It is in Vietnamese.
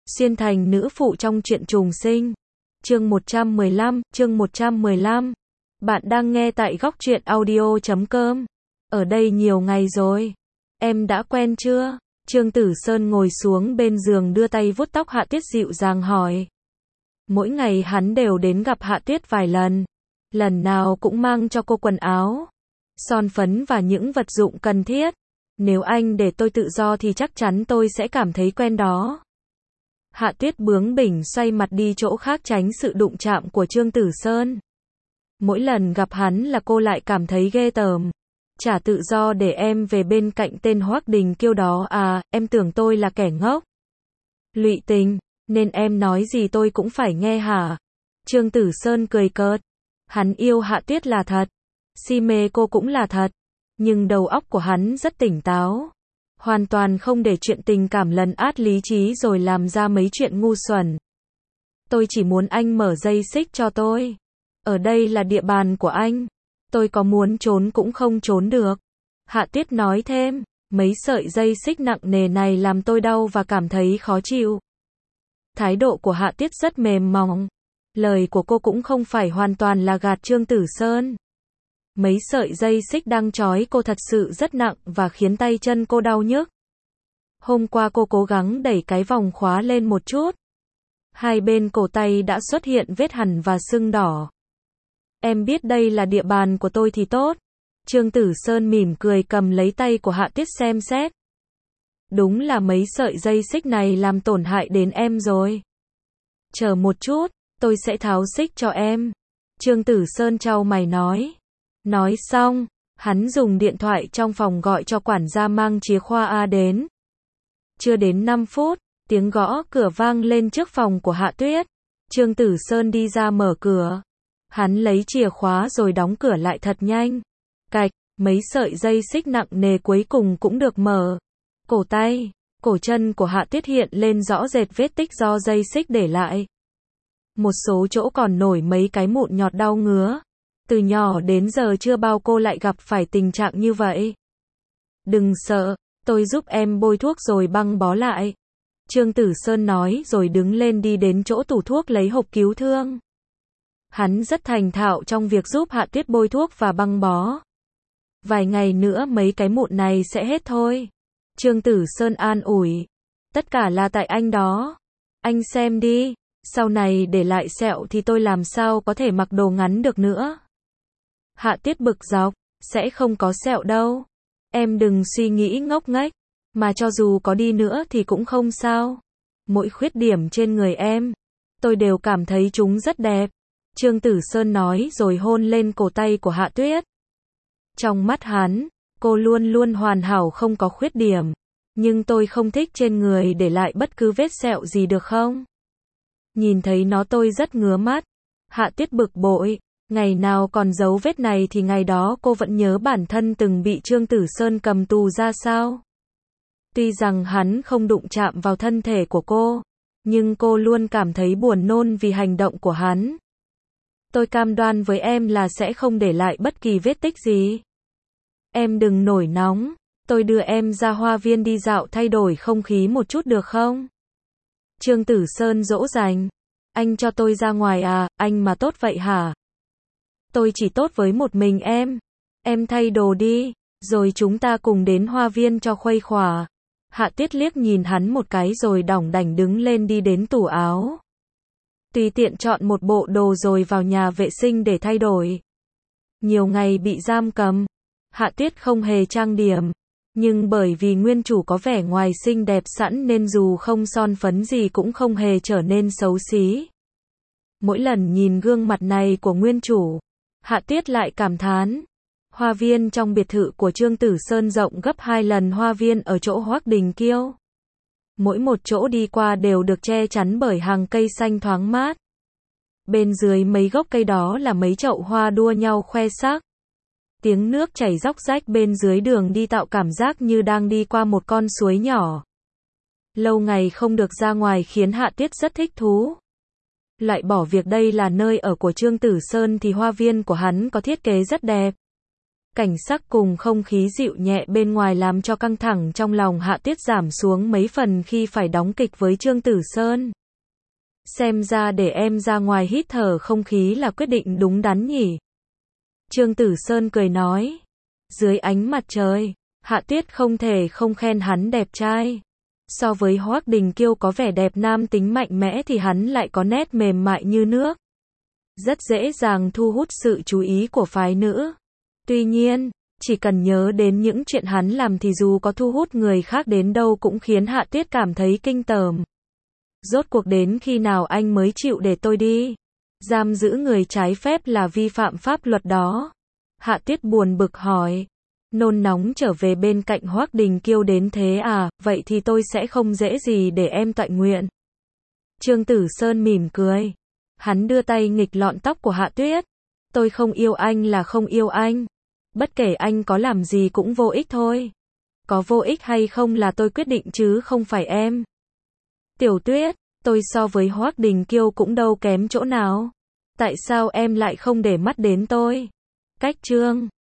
Xuyên thành nữ phụ trong truyện trùng sinh. Chương 115. Bạn đang nghe tại góc truyện audio.com. Ở đây nhiều ngày rồi. Em đã quen chưa? Trương Tử Sơn ngồi xuống bên giường đưa tay vuốt tóc Hạ Tuyết dịu dàng hỏi. Mỗi ngày hắn đều đến gặp Hạ Tuyết vài lần. Lần nào cũng mang cho cô quần áo, son phấn và những vật dụng cần thiết. Nếu anh để tôi tự do thì chắc chắn tôi sẽ cảm thấy quen đó. Hạ Tuyết bướng bỉnh xoay mặt đi chỗ khác tránh sự đụng chạm của Trương Tử Sơn. Mỗi lần gặp hắn là cô lại cảm thấy ghê tởm. Trả tự do để em về bên cạnh tên Hoắc Đình Kiêu đó à, em tưởng tôi là kẻ ngốc. Lụy tình, nên em nói gì tôi cũng phải nghe hả? Trương Tử Sơn cười cợt. Hắn yêu Hạ Tuyết là thật. Si mê cô cũng là thật. Nhưng đầu óc của hắn rất tỉnh táo. Hoàn toàn không để chuyện tình cảm lấn át lý trí rồi làm ra mấy chuyện ngu xuẩn. Tôi chỉ muốn anh mở dây xích cho tôi. Ở đây là địa bàn của anh. Tôi có muốn trốn cũng không trốn được. Hạ Tuyết nói thêm, mấy sợi dây xích nặng nề này làm tôi đau và cảm thấy khó chịu. Thái độ của Hạ Tuyết rất mềm mỏng. Lời của cô cũng không phải hoàn toàn là gạt Trương Tử Sơn. Mấy sợi dây xích đang trói cô thật sự rất nặng và khiến tay chân cô đau nhức. Hôm qua cô cố gắng đẩy cái vòng khóa lên một chút. Hai bên cổ tay đã xuất hiện vết hằn và sưng đỏ. Em biết đây là địa bàn của tôi thì tốt. Trương Tử Sơn mỉm cười cầm lấy tay của Hạ Tuyết xem xét. Đúng là mấy sợi dây xích này làm tổn hại đến em rồi. Chờ một chút, tôi sẽ tháo xích cho em. Trương Tử Sơn chau mày nói. Nói xong, hắn dùng điện thoại trong phòng gọi cho quản gia mang chìa khóa A đến. Chưa đến 5 phút, tiếng gõ cửa vang lên trước phòng của Hạ Tuyết. Trương Tử Sơn đi ra mở cửa. Hắn lấy chìa khóa rồi đóng cửa lại thật nhanh. Cạch, mấy sợi dây xích nặng nề cuối cùng cũng được mở. Cổ tay, cổ chân của Hạ Tuyết hiện lên rõ rệt vết tích do dây xích để lại. Một số chỗ còn nổi mấy cái mụn nhọt đau ngứa. Từ nhỏ đến giờ chưa bao cô lại gặp phải tình trạng như vậy. Đừng sợ, tôi giúp em bôi thuốc rồi băng bó lại. Trương Tử Sơn nói rồi đứng lên đi đến chỗ tủ thuốc lấy hộp cứu thương. Hắn rất thành thạo trong việc giúp Hạ Tuyết bôi thuốc và băng bó. Vài ngày nữa mấy cái mụn này sẽ hết thôi. Trương Tử Sơn an ủi. Tất cả là tại anh đó. Anh xem đi, sau này để lại sẹo thì tôi làm sao có thể mặc đồ ngắn được nữa. Hạ Tuyết bực dọc, sẽ không có sẹo đâu. Em đừng suy nghĩ ngốc nghếch, mà cho dù có đi nữa thì cũng không sao. Mỗi khuyết điểm trên người em, tôi đều cảm thấy chúng rất đẹp. Trương Tử Sơn nói rồi hôn lên cổ tay của Hạ Tuyết. Trong mắt hắn, cô luôn luôn hoàn hảo không có khuyết điểm. Nhưng tôi không thích trên người để lại bất cứ vết sẹo gì được không? Nhìn thấy nó tôi rất ngứa mắt. Hạ Tuyết bực bội. Ngày nào còn dấu vết này thì ngày đó cô vẫn nhớ bản thân từng bị Trương Tử Sơn cầm tù ra sao. Tuy rằng hắn không đụng chạm vào thân thể của cô, nhưng cô luôn cảm thấy buồn nôn vì hành động của hắn. Tôi cam đoan với em là sẽ không để lại bất kỳ vết tích gì. Em đừng nổi nóng, tôi đưa em ra hoa viên đi dạo thay đổi không khí một chút được không? Trương Tử Sơn dỗ dành. Anh cho tôi ra ngoài à, anh mà tốt vậy hả? Tôi chỉ tốt với một mình em. Em thay đồ đi, rồi chúng ta cùng đến hoa viên cho khuây khỏa. Hạ Tuyết liếc nhìn hắn một cái rồi đỏng đảnh đứng lên đi đến tủ áo. Tùy tiện chọn một bộ đồ rồi vào nhà vệ sinh để thay đổi. Nhiều ngày bị giam cầm, Hạ Tuyết không hề trang điểm. Nhưng bởi vì nguyên chủ có vẻ ngoài xinh đẹp sẵn nên dù không son phấn gì cũng không hề trở nên xấu xí. Mỗi lần nhìn gương mặt này của nguyên chủ, Hạ Tuyết lại cảm thán. Hoa viên trong biệt thự của Trương Tử Sơn rộng gấp 2 lần hoa viên ở chỗ Hoắc Đình Kiêu. Mỗi một chỗ đi qua đều được che chắn bởi hàng cây xanh thoáng mát. Bên dưới mấy gốc cây đó là mấy chậu hoa đua nhau khoe sắc. Tiếng nước chảy róc rách bên dưới đường đi tạo cảm giác như đang đi qua một con suối nhỏ. Lâu ngày không được ra ngoài khiến Hạ Tuyết rất thích thú. Lại bỏ việc đây là nơi ở của Trương Tử Sơn thì hoa viên của hắn có thiết kế rất đẹp. Cảnh sắc cùng không khí dịu nhẹ bên ngoài làm cho căng thẳng trong lòng Hạ Tuyết giảm xuống mấy phần khi phải đóng kịch với Trương Tử Sơn. Xem ra để em ra ngoài hít thở không khí là quyết định đúng đắn nhỉ. Trương Tử Sơn cười nói. Dưới ánh mặt trời, Hạ Tuyết không thể không khen hắn đẹp trai. So với Hoắc Đình Kiêu có vẻ đẹp nam tính mạnh mẽ thì hắn lại có nét mềm mại như nước. Rất dễ dàng thu hút sự chú ý của phái nữ. Tuy nhiên, chỉ cần nhớ đến những chuyện hắn làm thì dù có thu hút người khác đến đâu cũng khiến Hạ Tuyết cảm thấy kinh tởm. Rốt cuộc đến khi nào anh mới chịu để tôi đi? Giam giữ người trái phép là vi phạm pháp luật đó. Hạ Tuyết buồn bực hỏi. Nôn nóng trở về bên cạnh Hoắc Đình Kiêu đến thế à, vậy thì tôi sẽ không dễ gì để em toại nguyện. Trương Tử Sơn mỉm cười. Hắn đưa tay nghịch lọn tóc của Hạ Tuyết. Tôi không yêu anh là không yêu anh. Bất kể anh có làm gì cũng vô ích thôi. Có vô ích hay không là tôi quyết định chứ không phải em. Tiểu Tuyết, tôi so với Hoắc Đình Kiêu cũng đâu kém chỗ nào. Tại sao em lại không để mắt đến tôi? Cách Trương